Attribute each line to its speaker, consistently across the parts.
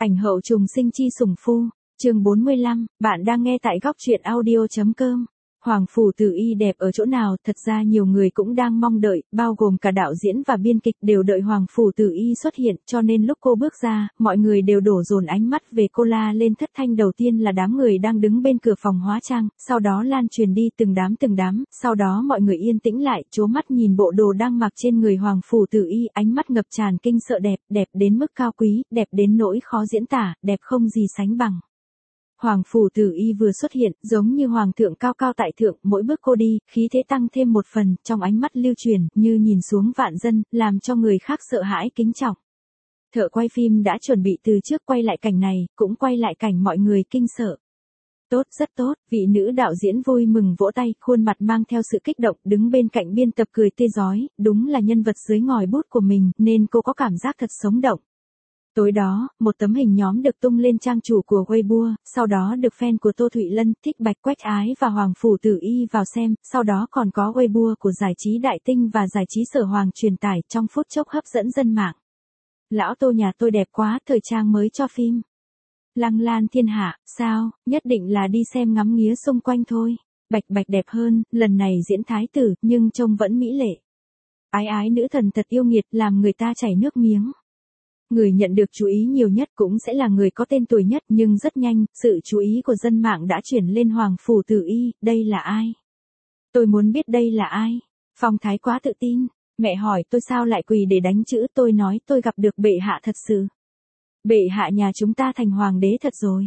Speaker 1: Ảnh hậu trùng sinh chi sủng phu, chương 45, bạn đang nghe tại góc truyện audio.com. Hoàng phủ tử y đẹp ở chỗ nào? Thật ra nhiều người cũng đang mong đợi, bao gồm cả đạo diễn và biên kịch đều đợi Hoàng phủ tử y xuất hiện, cho nên lúc cô bước ra, mọi người đều đổ dồn ánh mắt về cô. La lên thất thanh. Đầu tiên là đám người đang đứng bên cửa phòng hóa trang, sau đó lan truyền đi từng đám, sau đó mọi người yên tĩnh lại, trố mắt nhìn bộ đồ đang mặc trên người Hoàng phủ tử y, ánh mắt ngập tràn kinh sợ. Đẹp đến mức cao quý, đẹp đến nỗi khó diễn tả, đẹp không gì sánh bằng. Hoàng phủ tử y vừa xuất hiện, giống như hoàng thượng cao cao tại thượng, mỗi bước cô đi, khí thế tăng thêm một phần, trong ánh mắt lưu truyền, như nhìn xuống vạn dân, làm cho người khác sợ hãi kính trọng. Thợ quay phim đã chuẩn bị từ trước quay lại cảnh này, cũng quay lại cảnh mọi người kinh sợ. Tốt, rất tốt, vị nữ đạo diễn vui mừng vỗ tay, khuôn mặt mang theo sự kích động, đứng bên cạnh biên tập cười tươi rói, đúng là nhân vật dưới ngòi bút của mình, nên cô có cảm giác thật sống động. Tối đó, một tấm hình nhóm được tung lên trang chủ của Weibo, sau đó được fan của Tô Thụy Lân, Thích Bạch, Quách Ái và Hoàng phủ tử y vào xem, sau đó còn có Weibo của giải trí Đại Tinh và giải trí Sở Hoàng truyền tải, trong phút chốc hấp dẫn dân mạng. Lão Tô nhà tôi đẹp quá, thời trang mới cho phim. Lăng lan thiên hạ, sao, nhất định là đi xem ngắm nghía xung quanh thôi. Bạch đẹp hơn, lần này diễn thái tử, nhưng trông vẫn mỹ lệ. Ái nữ thần thật yêu nghiệt, làm người ta chảy nước miếng. Người nhận được chú ý nhiều nhất cũng sẽ là người có tên tuổi nhất, nhưng rất nhanh, sự chú ý của dân mạng đã chuyển lên Hoàng phủ tử y. Đây là ai? Tôi muốn biết đây là ai? Phong thái quá tự tin. Mẹ hỏi tôi sao lại quỳ để đánh chữ, tôi nói tôi gặp được bệ hạ thật sự. Bệ hạ nhà chúng ta thành hoàng đế thật rồi.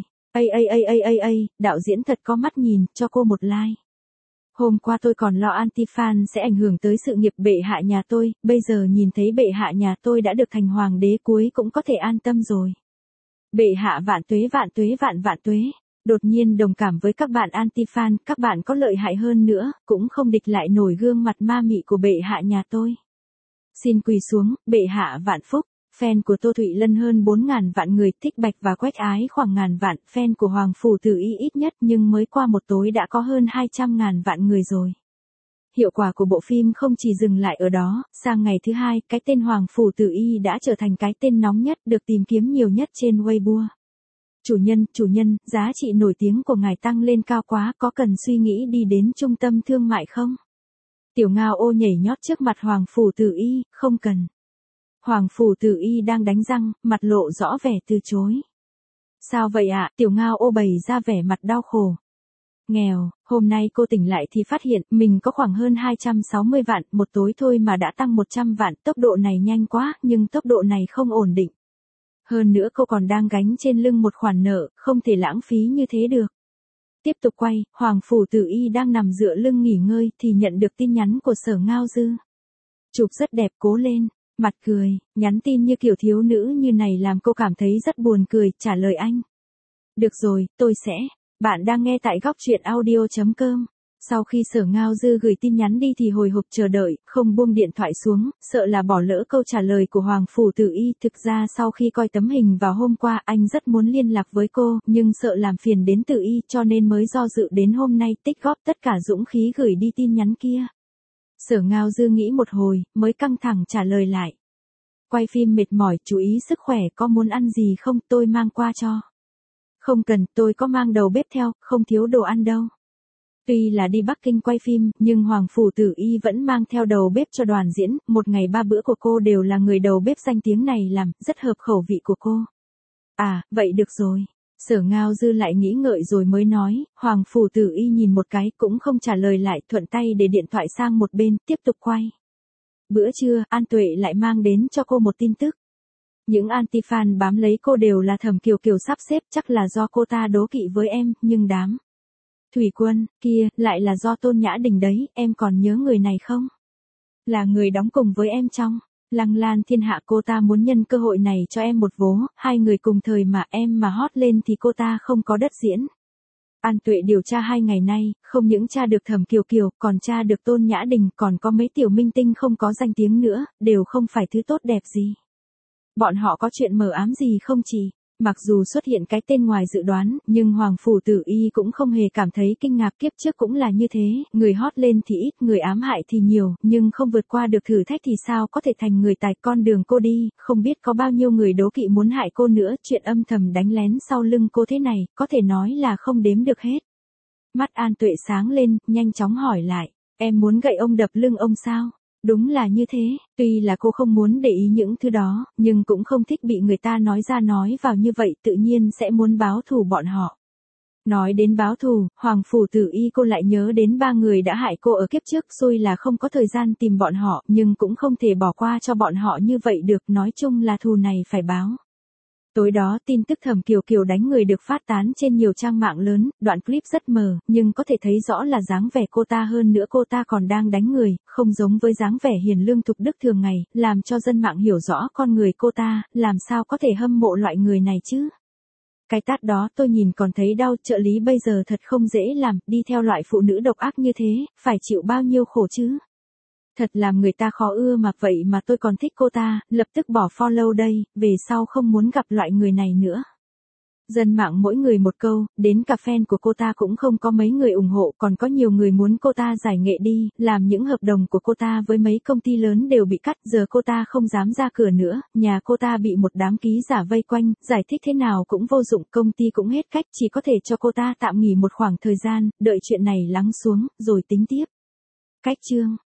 Speaker 1: Đạo diễn thật có mắt nhìn, cho cô một like. Hôm qua tôi còn lo anti-fan sẽ ảnh hưởng tới sự nghiệp bệ hạ nhà tôi, bây giờ nhìn thấy bệ hạ nhà tôi đã được thành hoàng đế cuối cũng có thể an tâm rồi. Bệ hạ vạn tuế. Đột nhiên đồng cảm với các bạn anti-fan, các bạn có lợi hại hơn nữa, cũng không địch lại nổi gương mặt ma mị của bệ hạ nhà tôi. Xin quỳ xuống, bệ hạ vạn phúc. Fan của Tô Thụy Lân hơn 4.000 vạn người, Thích Bạch và Quách Ái khoảng ngàn vạn, fan của Hoàng phủ tử y ít nhất nhưng mới qua một tối đã có hơn 200.000 vạn người rồi. Hiệu quả của bộ phim không chỉ dừng lại ở đó, sang ngày thứ hai, cái tên Hoàng phủ tử y đã trở thành cái tên nóng nhất, được tìm kiếm nhiều nhất trên Weibo. Chủ nhân, giá trị nổi tiếng của ngài tăng lên cao quá, có cần suy nghĩ đi đến trung tâm thương mại không? Tiểu Ngao Ô nhảy nhót trước mặt Hoàng phủ tử y, không cần. Hoàng phủ tử y đang đánh răng, mặt lộ rõ vẻ từ chối. Sao vậy ạ? Tiểu Ngao Ô bày ra vẻ mặt đau khổ. Nghèo, hôm nay cô tỉnh lại thì phát hiện mình có khoảng hơn 260 vạn, một tối thôi mà đã tăng 100 vạn, tốc độ này nhanh quá, nhưng tốc độ này không ổn định. Hơn nữa cô còn đang gánh trên lưng một khoản nợ, không thể lãng phí như thế được. Tiếp tục quay, Hoàng phủ tử y đang nằm dựa lưng nghỉ ngơi thì nhận được tin nhắn của Sở Ngao Dư. Chụp rất đẹp, cố lên. Mặt cười, nhắn tin như kiểu thiếu nữ như này làm cô cảm thấy rất buồn cười, trả lời anh. Được rồi, tôi sẽ. Bạn đang nghe tại góc truyện audio.com. Sau khi Sở Ngao Dư gửi tin nhắn đi thì hồi hộp chờ đợi, không buông điện thoại xuống, sợ là bỏ lỡ câu trả lời của Hoàng phủ tử y. Thực ra sau khi coi tấm hình vào hôm qua anh rất muốn liên lạc với cô, nhưng sợ làm phiền đến tử y cho nên mới do dự đến hôm nay tích góp tất cả dũng khí gửi đi tin nhắn kia. Sở Ngao Dư nghĩ một hồi, mới căng thẳng trả lời lại. Quay phim mệt mỏi, chú ý sức khỏe, có muốn ăn gì không, tôi mang qua cho. Không cần, tôi có mang đầu bếp theo, không thiếu đồ ăn đâu. Tuy là đi Bắc Kinh quay phim, nhưng Hoàng phủ tử y vẫn mang theo đầu bếp cho đoàn diễn, một ngày 3 bữa của cô đều là người đầu bếp danh tiếng này làm, rất hợp khẩu vị của cô. À, vậy được rồi. Sở Ngao Dư lại nghĩ ngợi rồi mới nói, Hoàng phủ tử y nhìn một cái cũng không trả lời lại, thuận tay để điện thoại sang một bên, tiếp tục quay. Bữa trưa, An Tuệ lại mang đến cho cô một tin tức. Những anti-fan bám lấy cô đều là Thẩm Kiều Kiều sắp xếp, chắc là do cô ta đố kỵ với em, nhưng đám Thủy Quân kia lại là do Tôn Nhã Đình đấy, em còn nhớ người này không? Là người đóng cùng với em trong Lăng Lan Thiên Hạ. Cô ta muốn nhân cơ hội này cho em một vố, hai người cùng thời mà em mà hot lên thì cô ta không có đất diễn. An Tuệ điều tra 2 ngày nay, không những tra được Thẩm Kiều Kiều, còn tra được Tôn Nhã Đình, còn có mấy tiểu minh tinh không có danh tiếng nữa, đều không phải thứ tốt đẹp gì. Bọn họ có chuyện mờ ám gì không chị? Mặc dù xuất hiện cái tên ngoài dự đoán, nhưng Hoàng Phủ Tử Y cũng không hề cảm thấy kinh ngạc, kiếp trước cũng là như thế, người hót lên thì ít, người ám hại thì nhiều, nhưng không vượt qua được thử thách thì sao có thể thành người tài. Con đường cô đi, không biết có bao nhiêu người đố kỵ muốn hại cô nữa, chuyện âm thầm đánh lén sau lưng cô thế này, có thể nói là không đếm được hết. Mắt An Tuệ sáng lên, nhanh chóng hỏi lại, em muốn gậy ông đập lưng ông sao? Đúng là như thế, tuy là cô không muốn để ý những thứ đó, nhưng cũng không thích bị người ta nói ra nói vào như vậy, tự nhiên sẽ muốn báo thù bọn họ. Nói đến báo thù, Hoàng Phủ Tử Y cô lại nhớ đến 3 người đã hại cô ở kiếp trước, xui là không có thời gian tìm bọn họ, nhưng cũng không thể bỏ qua cho bọn họ như vậy được, nói chung là thù này phải báo. Tối đó tin tức Thẩm Kiều Kiều đánh người được phát tán trên nhiều trang mạng lớn, đoạn clip rất mờ, nhưng có thể thấy rõ là dáng vẻ cô ta, hơn nữa cô ta còn đang đánh người, không giống với dáng vẻ hiền lương thục đức thường ngày, làm cho dân mạng hiểu rõ con người cô ta, làm sao có thể hâm mộ loại người này chứ. Cái tát đó tôi nhìn còn thấy đau, trợ lý bây giờ thật không dễ làm, đi theo loại phụ nữ độc ác như thế, phải chịu bao nhiêu khổ chứ. Thật làm người ta khó ưa mà, vậy mà tôi còn thích cô ta, lập tức bỏ follow đây, về sau không muốn gặp loại người này nữa. Dân mạng mỗi người một câu, đến cả fan của cô ta cũng không có mấy người ủng hộ, còn có nhiều người muốn cô ta giải nghệ đi, làm những hợp đồng của cô ta với mấy công ty lớn đều bị cắt, giờ cô ta không dám ra cửa nữa, nhà cô ta bị một đám ký giả vây quanh, giải thích thế nào cũng vô dụng, công ty cũng hết cách, chỉ có thể cho cô ta tạm nghỉ một khoảng thời gian, đợi chuyện này lắng xuống, rồi tính tiếp. Cách chương